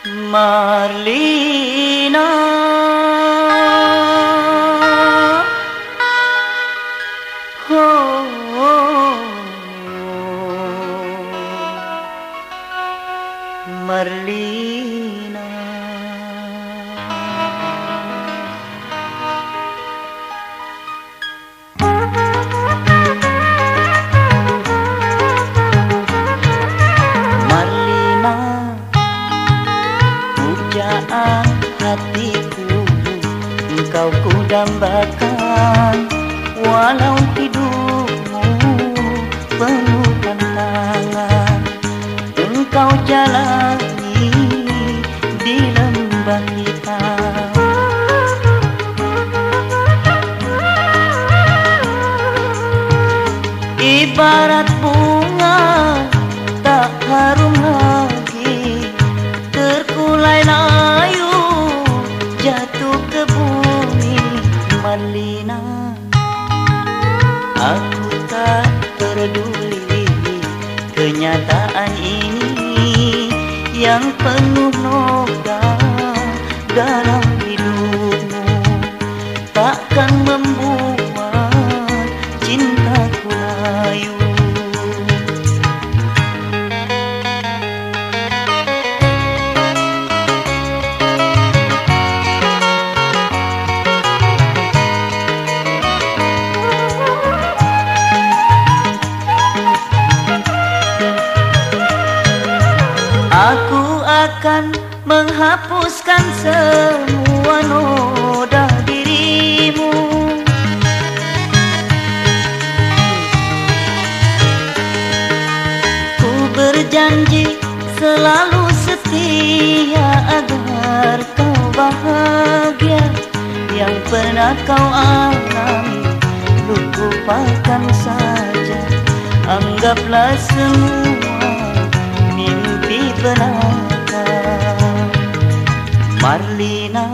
Marlina, oh, Marlina. Pujaan hatiku engkau ku dambakan, walau hidupmu penuh tantangan. Engkau jalani di lembah hitam, ibarat bunga tak harum lagi, terkulai layu jatuh ke bumi. Marlina, aku tak peduli kenyataan ini yang penuh noda dalam hidupmu, takkan membuat cintaku layu. Aku akan menghapuskan semua noda dirimu. Ku berjanji selalu setia agar kau bahagia. Yang pernah kau alami lupakan saja, anggaplah semua mimpi belaka. Marlina,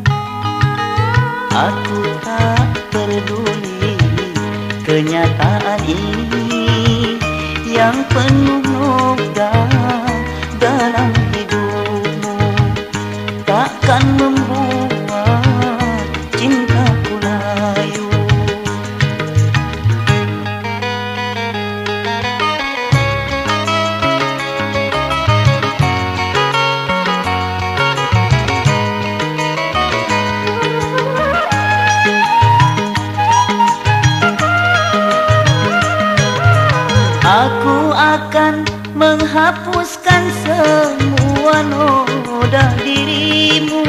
aku tak peduli kenyataan ini yang penuh noda dalam hidupmu, takkan membuat cintaku layu. Aku akan menghapuskan semua noda dirimu.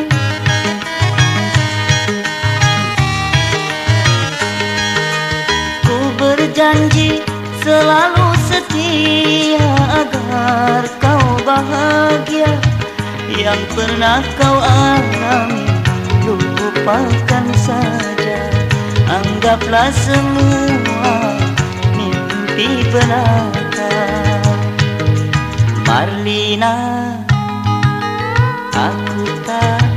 Ku berjanji selalu setia agar kau bahagia. Yang pernah kau alami lupakan saja, anggaplah semua mimpi belaka. Marlina, aku tak